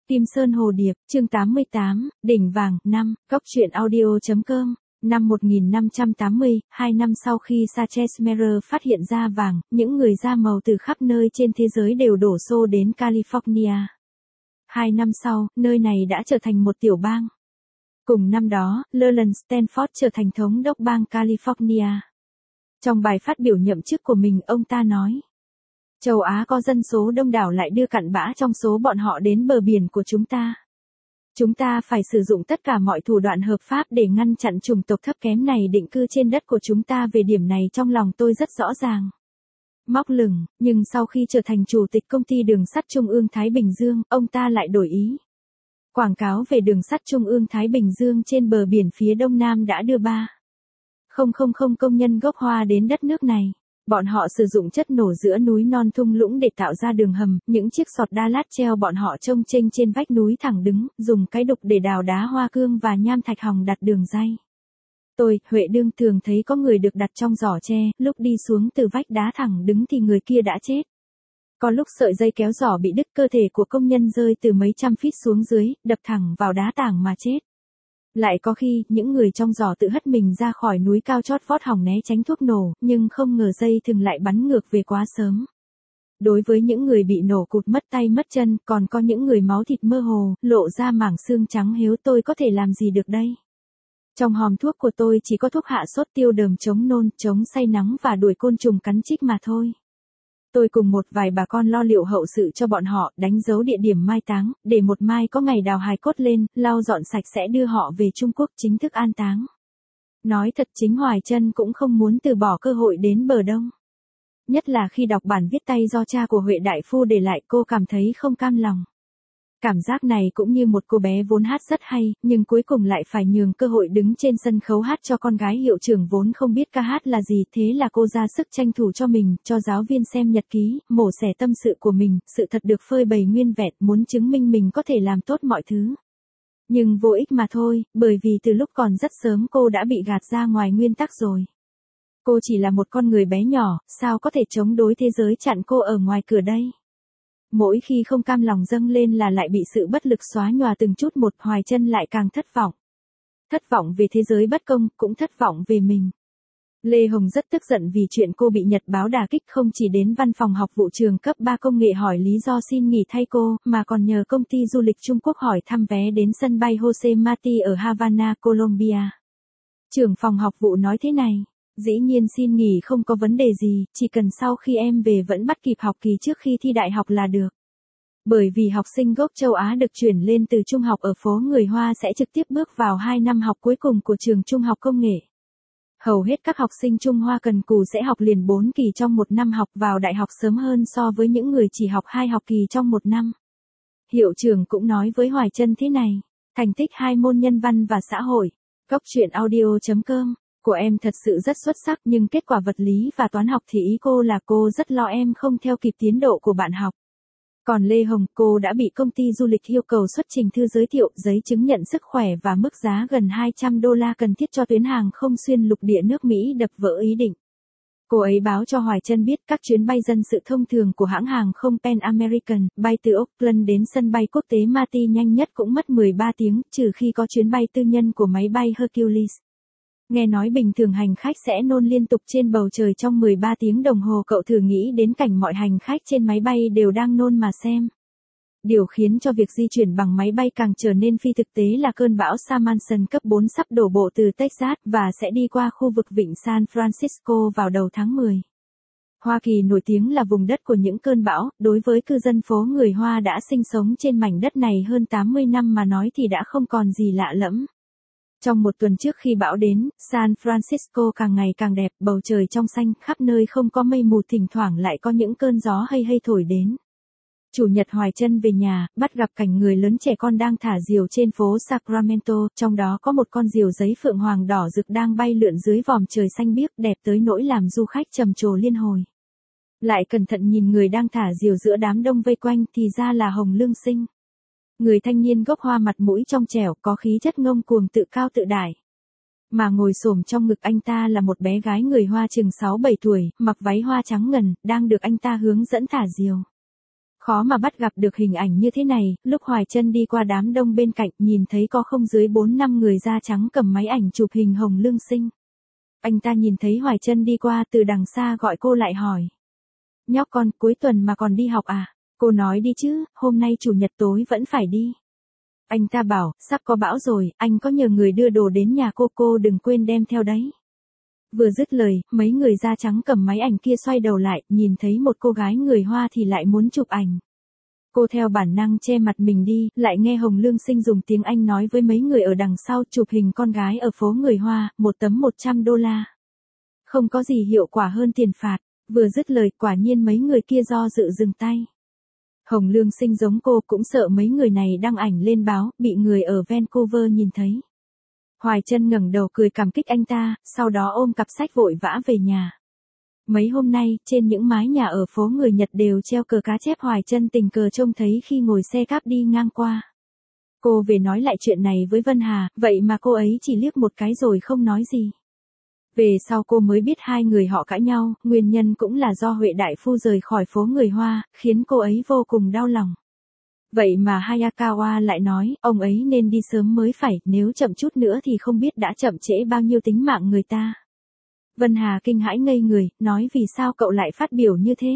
Kim Sơn Hồ Điệp, chương 88, Đỉnh Vàng, 5, goctruyện.audio.com. Năm 1580, 2 năm sau khi Sachs-Meyer phát hiện ra vàng, những người da màu từ khắp nơi trên thế giới đều đổ xô đến California. 2 năm sau, nơi này đã trở thành một tiểu bang. Cùng năm đó, Leland Stanford trở thành thống đốc bang California. Trong bài phát biểu nhậm chức của mình, ông ta nói: châu Á có dân số đông đảo lại đưa cặn bã trong số bọn họ đến bờ biển của chúng ta. Chúng ta phải sử dụng tất cả mọi thủ đoạn hợp pháp để ngăn chặn chủng tộc thấp kém này định cư trên đất của chúng ta. Về điểm này trong lòng tôi rất rõ ràng. Móc lửng, nhưng sau khi trở thành chủ tịch công ty đường sắt Trung ương Thái Bình Dương, ông ta lại đổi ý. Quảng cáo về đường sắt Trung ương Thái Bình Dương trên bờ biển phía đông nam đã đưa 3,000 công nhân gốc Hoa đến đất nước này. Bọn họ sử dụng chất nổ giữa núi non thung lũng để tạo ra đường hầm, những chiếc sọt đa lát treo bọn họ trông chênh trên vách núi thẳng đứng, dùng cái đục để đào đá hoa cương và nham thạch hòng đặt đường ray. Tôi, Huệ Đương thường thấy có người được đặt trong giỏ tre, lúc đi xuống từ vách đá thẳng đứng thì người kia đã chết. Có lúc sợi dây kéo giỏ bị đứt, cơ thể của công nhân rơi từ mấy trăm feet xuống dưới, đập thẳng vào đá tảng mà chết. Lại có khi, những người trong giỏ tự hất mình ra khỏi núi cao chót vót hòng né tránh thuốc nổ, nhưng không ngờ dây thừng lại bắn ngược về quá sớm. Đối với những người bị nổ cụt mất tay mất chân, còn có những người máu thịt mơ hồ, lộ ra mảng xương trắng héo, tôi có thể làm gì được đây? Trong hòm thuốc của tôi chỉ có thuốc hạ sốt, tiêu đờm, chống nôn, chống say nắng và đuổi côn trùng cắn chích mà thôi. Tôi cùng một vài bà con lo liệu hậu sự cho bọn họ, đánh dấu địa điểm mai táng, để một mai có ngày đào hài cốt lên, lau dọn sạch sẽ đưa họ về Trung Quốc chính thức an táng. Nói thật, chính Hoài Trân cũng không muốn từ bỏ cơ hội đến bờ đông. Nhất là khi đọc bản viết tay do cha của Huệ đại phu để lại, cô cảm thấy không cam lòng. Cảm giác này cũng như một cô bé vốn hát rất hay, nhưng cuối cùng lại phải nhường cơ hội đứng trên sân khấu hát cho con gái hiệu trưởng vốn không biết ca hát là gì. Thế là cô ra sức tranh thủ cho mình, cho giáo viên xem nhật ký, mổ xẻ tâm sự của mình, sự thật được phơi bày nguyên vẹn, muốn chứng minh mình có thể làm tốt mọi thứ. Nhưng vô ích mà thôi, bởi vì từ lúc còn rất sớm cô đã bị gạt ra ngoài nguyên tắc rồi. Cô chỉ là một con người bé nhỏ, sao có thể chống đối thế giới chặn cô ở ngoài cửa đây? Mỗi khi không cam lòng dâng lên là lại bị sự bất lực xóa nhòa từng chút một. Hoài Trân lại càng thất vọng. Thất vọng về thế giới bất công, cũng thất vọng về mình. Lê Hồng rất tức giận vì chuyện cô bị Nhật báo đả kích, không chỉ đến văn phòng học vụ trường cấp 3 công nghệ hỏi lý do xin nghỉ thay cô, mà còn nhờ công ty du lịch Trung Quốc hỏi thăm vé đến sân bay Jose Marti ở Havana, Colombia. Trưởng phòng học vụ nói thế này: dĩ nhiên xin nghỉ không có vấn đề gì, chỉ cần sau khi em về vẫn bắt kịp học kỳ trước khi thi đại học là được. Bởi vì học sinh gốc châu Á được chuyển lên từ trung học ở phố người Hoa sẽ trực tiếp bước vào 2 năm học cuối cùng của trường trung học công nghệ. Hầu hết các học sinh Trung Hoa cần cù sẽ học liền 4 kỳ trong 1 năm học, vào đại học sớm hơn so với những người chỉ học 2 học kỳ trong 1 năm. Hiệu trưởng cũng nói với Hoài Trân thế này: thành tích 2 môn nhân văn và xã hội, goctruyện.audio.com của em thật sự rất xuất sắc, nhưng kết quả vật lý và toán học thì ý cô là cô rất lo em không theo kịp tiến độ của bạn học. Còn Lê Hồng, cô đã bị công ty du lịch yêu cầu xuất trình thư giới thiệu, giấy chứng nhận sức khỏe và mức giá gần $200 cần thiết cho tuyến hàng không xuyên lục địa nước Mỹ, đập vỡ ý định. Cô ấy báo cho Hoài Trân biết các chuyến bay dân sự thông thường của hãng hàng không Pan American, bay từ Oakland đến sân bay quốc tế Marti nhanh nhất cũng mất 13 tiếng, trừ khi có chuyến bay tư nhân của máy bay Hercules. Nghe nói bình thường hành khách sẽ nôn liên tục trên bầu trời trong 13 tiếng đồng hồ, cậu thử nghĩ đến cảnh mọi hành khách trên máy bay đều đang nôn mà xem. Điều khiến cho việc di chuyển bằng máy bay càng trở nên phi thực tế là cơn bão Samanson cấp 4 sắp đổ bộ từ Texas và sẽ đi qua khu vực vịnh San Francisco vào đầu tháng 10. Hoa Kỳ nổi tiếng là vùng đất của những cơn bão, đối với cư dân phố người Hoa đã sinh sống trên mảnh đất này hơn 80 năm mà nói thì đã không còn gì lạ lẫm. Trong một tuần trước khi bão đến, San Francisco càng ngày càng đẹp, bầu trời trong xanh, khắp nơi không có mây mù, thỉnh thoảng lại có những cơn gió hay hay thổi đến. Chủ nhật Hoài Trân về nhà, bắt gặp cảnh người lớn trẻ con đang thả diều trên phố Sacramento, trong đó có một con diều giấy phượng hoàng đỏ rực đang bay lượn dưới vòm trời xanh biếc, đẹp tới nỗi làm du khách trầm trồ liên hồi. Lại cẩn thận nhìn người đang thả diều giữa đám đông vây quanh thì ra là Hồng Lương Sinh. Người thanh niên gốc Hoa mặt mũi trong trẻo, có khí chất ngông cuồng, tự cao tự đại. Mà ngồi xổm trong ngực anh ta là một bé gái người Hoa chừng 6-7 tuổi, mặc váy hoa trắng ngần, đang được anh ta hướng dẫn thả diều. Khó mà bắt gặp được hình ảnh như thế này, lúc Hoài Chân đi qua đám đông bên cạnh nhìn thấy có không dưới 4-5 người da trắng cầm máy ảnh chụp hình Hồng Lương Sinh. Anh ta nhìn thấy Hoài Chân đi qua từ đằng xa gọi cô lại hỏi. Nhóc con, cuối tuần mà còn đi học à? Cô nói đi chứ, hôm nay chủ nhật tối vẫn phải đi. Anh ta bảo, sắp có bão rồi, anh có nhờ người đưa đồ đến nhà cô đừng quên đem theo đấy. Vừa dứt lời, mấy người da trắng cầm máy ảnh kia xoay đầu lại, nhìn thấy một cô gái người Hoa thì lại muốn chụp ảnh. Cô theo bản năng che mặt mình đi, lại nghe Hồng Lương Sinh dùng tiếng Anh nói với mấy người ở đằng sau chụp hình con gái ở phố người Hoa, một tấm $100. Không có gì hiệu quả hơn tiền phạt. Vừa dứt lời, quả nhiên mấy người kia do dự dừng tay. Hồng Lương Sinh giống cô cũng sợ mấy người này đăng ảnh lên báo, bị người ở Vancouver nhìn thấy. Hoài Chân ngẩng đầu cười cảm kích anh ta, sau đó ôm cặp sách vội vã về nhà. Mấy hôm nay, trên những mái nhà ở phố người Nhật đều treo cờ cá chép Hoài Chân tình cờ trông thấy khi ngồi xe cáp đi ngang qua. Cô về nói lại chuyện này với Vân Hà, vậy mà cô ấy chỉ liếc một cái rồi không nói gì. Về sau cô mới biết hai người họ cãi nhau, nguyên nhân cũng là do Huệ đại phu rời khỏi phố người Hoa, khiến cô ấy vô cùng đau lòng. Vậy mà Hayakawa lại nói, ông ấy nên đi sớm mới phải, nếu chậm chút nữa thì không biết đã chậm trễ bao nhiêu tính mạng người ta. Vân Hà kinh hãi ngây người, nói vì sao cậu lại phát biểu như thế?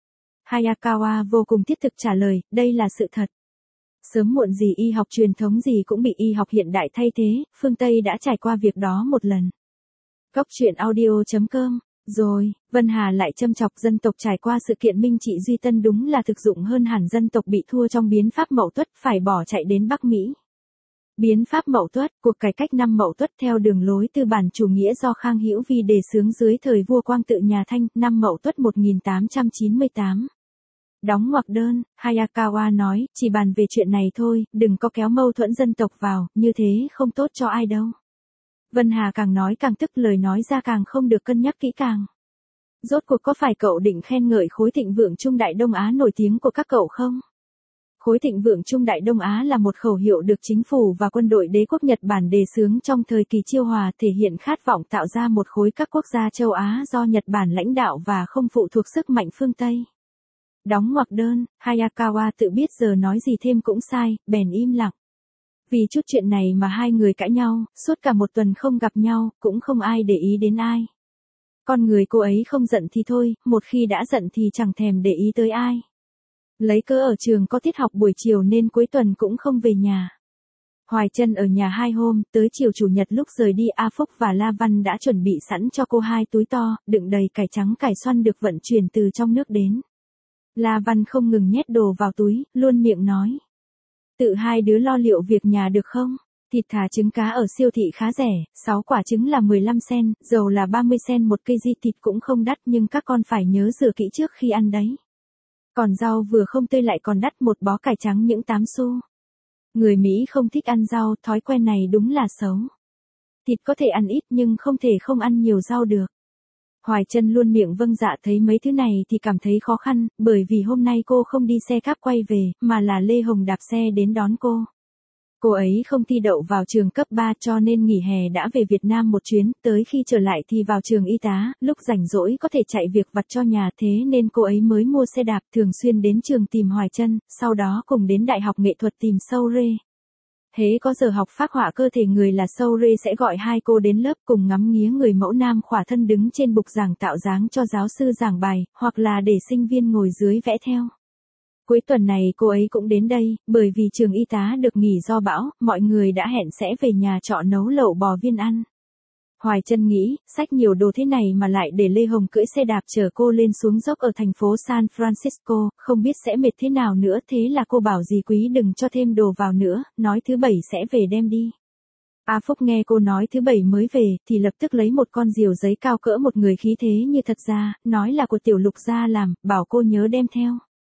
Hayakawa vô cùng thiết thực trả lời, đây là sự thật. Sớm muộn gì y học truyền thống gì cũng bị y học hiện đại thay thế, phương Tây đã trải qua việc đó một lần. Góc truyện audio.com. Rồi, Vân Hà lại châm chọc dân tộc trải qua sự kiện Minh Trị Duy Tân đúng là thực dụng hơn hẳn dân tộc bị thua trong biến pháp Mậu Tuất phải bỏ chạy đến Bắc Mỹ. Biến pháp Mậu Tuất, cuộc cải cách năm Mậu Tuất theo đường lối tư bản chủ nghĩa do Khang Hữu Vi đề xướng dưới thời vua Quang Tự nhà Thanh, năm Mậu Tuất 1898. Đóng ngoặc đơn, Hayakawa nói, chỉ bàn về chuyện này thôi, đừng có kéo mâu thuẫn dân tộc vào, như thế không tốt cho ai đâu. Vân Hà càng nói càng tức, lời nói ra càng không được cân nhắc kỹ càng. Rốt cuộc có phải cậu định khen ngợi khối thịnh vượng Trung Đại Đông Á nổi tiếng của các cậu không? Khối thịnh vượng Trung Đại Đông Á là một khẩu hiệu được chính phủ và quân đội đế quốc Nhật Bản đề xướng trong thời kỳ Chiêu Hòa, thể hiện khát vọng tạo ra một khối các quốc gia châu Á do Nhật Bản lãnh đạo và không phụ thuộc sức mạnh phương Tây. Đóng ngoặc đơn, Hayakawa tự biết giờ nói gì thêm cũng sai, bèn im lặng. Vì chút chuyện này mà hai người cãi nhau, suốt cả một tuần không gặp nhau, cũng không ai để ý đến ai. Con người cô ấy không giận thì thôi, một khi đã giận thì chẳng thèm để ý tới ai. Lấy cớ ở trường có tiết học buổi chiều nên cuối tuần cũng không về nhà. Hoài Chân ở nhà 2 hôm, tới chiều chủ nhật lúc rời đi A Phúc và La Văn đã chuẩn bị sẵn cho cô 2 túi to, đựng đầy cải trắng cải xoăn được vận chuyển từ trong nước đến. La Văn không ngừng nhét đồ vào túi, luôn miệng nói. Tự hai đứa lo liệu việc nhà được không? Thịt thả trứng cá ở siêu thị khá rẻ, 6 quả trứng là 15 cent, dầu là 30 cent một cây, thịt cũng không đắt nhưng các con phải nhớ rửa kỹ trước khi ăn đấy. Còn rau vừa không tươi lại còn đắt, một bó cải trắng những 8 xu. Người Mỹ không thích ăn rau, thói quen này đúng là xấu. Thịt có thể ăn ít nhưng không thể không ăn nhiều rau được. Hoài Chân luôn miệng vâng dạ, thấy mấy thứ này thì cảm thấy khó khăn, bởi vì hôm nay cô không đi xe cáp quay về, mà là Lê Hồng đạp xe đến đón cô. Cô ấy không thi đậu vào trường cấp 3 cho nên nghỉ hè đã về Việt Nam một chuyến, tới khi trở lại thì vào trường y tá, lúc rảnh rỗi có thể chạy việc vặt cho nhà, thế nên cô ấy mới mua xe đạp thường xuyên đến trường tìm Hoài Chân, sau đó cùng đến Đại học Nghệ thuật tìm Sâu Rê. Hễ có giờ học phác họa cơ thể người là Sâu Rê sẽ gọi hai cô đến lớp cùng ngắm nghía người mẫu nam khỏa thân đứng trên bục giảng tạo dáng cho giáo sư giảng bài, hoặc là để sinh viên ngồi dưới vẽ theo. Cuối tuần này cô ấy cũng đến đây, bởi vì trường y tá được nghỉ do bão, mọi người đã hẹn sẽ về nhà trọ nấu lẩu bò viên ăn. Hoài Chân nghĩ, xách nhiều đồ thế này mà lại để Lê Hồng cưỡi xe đạp chở cô lên xuống dốc ở thành phố San Francisco, không biết sẽ mệt thế nào nữa, thế là cô bảo dì Quý đừng cho thêm đồ vào nữa, nói thứ Bảy sẽ về đem đi. A Phúc nghe cô nói thứ Bảy mới về, thì lập tức lấy một con diều giấy cao cỡ một người khí thế như thật ra, nói là của Tiểu Lục gia làm, bảo cô nhớ đem theo.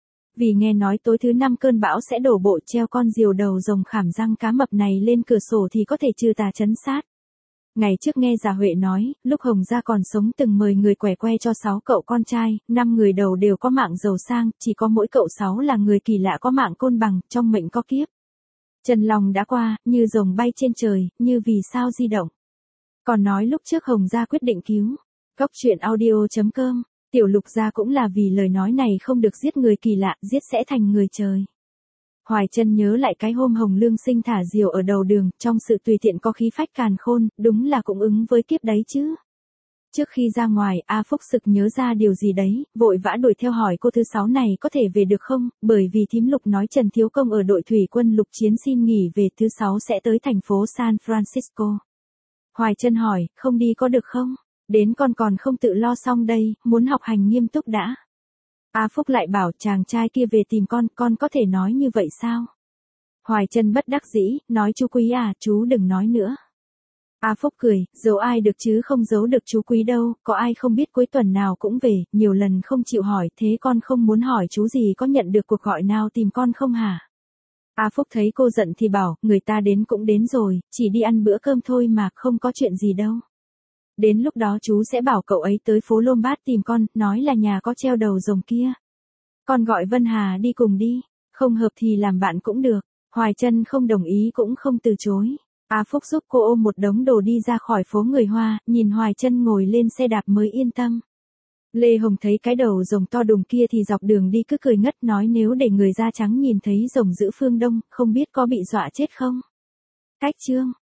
Vì nghe nói tối thứ 5 cơn bão sẽ đổ bộ, treo con diều đầu rồng khảm răng cá mập này lên cửa sổ thì có thể trừ tà trấn sát. Ngày trước nghe Già Huệ nói, lúc Hồng gia còn sống từng mời người quẻ que cho 6 cậu con trai, 5 người đầu đều có mạng giàu sang, chỉ có mỗi cậu 6 là người kỳ lạ có mạng côn bằng, trong mệnh có kiếp. Trần Long đã qua, như rồng bay trên trời, như vì sao di động. Còn nói lúc trước Hồng gia quyết định cứu. Góc truyện audio.com Tiểu Lục gia cũng là vì lời nói này không được giết người kỳ lạ, giết sẽ thành người trời. Hoài Chân nhớ lại cái hôm Hồng Lương Sinh thả diều ở đầu đường, trong sự tùy tiện có khí phách càn khôn, đúng là cũng ứng với kiếp đấy chứ. Trước khi ra ngoài, A Phúc sực nhớ ra điều gì đấy, vội vã đuổi theo hỏi cô thứ sáu này có thể về được không, bởi vì thím Lục nói Trần Thiếu Công ở đội thủy quân lục chiến xin nghỉ về thứ sáu sẽ tới thành phố San Francisco. Hoài Chân hỏi, không đi có được không? Đến con còn không tự lo xong đây, muốn học hành nghiêm túc đã. A Phúc lại bảo chàng trai kia về tìm con có thể nói như vậy sao? Hoài Chân bất đắc dĩ, nói chú Quý à, chú đừng nói nữa. A Phúc cười, giấu ai được chứ không giấu được chú Quý đâu, có ai không biết cuối tuần nào cũng về, nhiều lần không chịu hỏi, thế con không muốn hỏi chú gì có nhận được cuộc gọi nào tìm con không hả? A Phúc thấy cô giận thì bảo, người ta đến cũng đến rồi, chỉ đi ăn bữa cơm thôi mà, không có chuyện gì đâu. Đến lúc đó chú sẽ bảo cậu ấy tới phố Lombard tìm con, nói là nhà có treo đầu rồng kia. Con gọi Vân Hà đi cùng đi, không hợp thì làm bạn cũng được. Hoài Chân không đồng ý cũng không từ chối. A Phúc giúp cô ôm một đống đồ đi ra khỏi phố người Hoa, nhìn Hoài Chân ngồi lên xe đạp mới yên tâm. Lê Hồng thấy cái đầu rồng to đùng kia thì dọc đường đi cứ cười ngất nói nếu để người da trắng nhìn thấy rồng giữ phương Đông, không biết có bị dọa chết không. Cách chương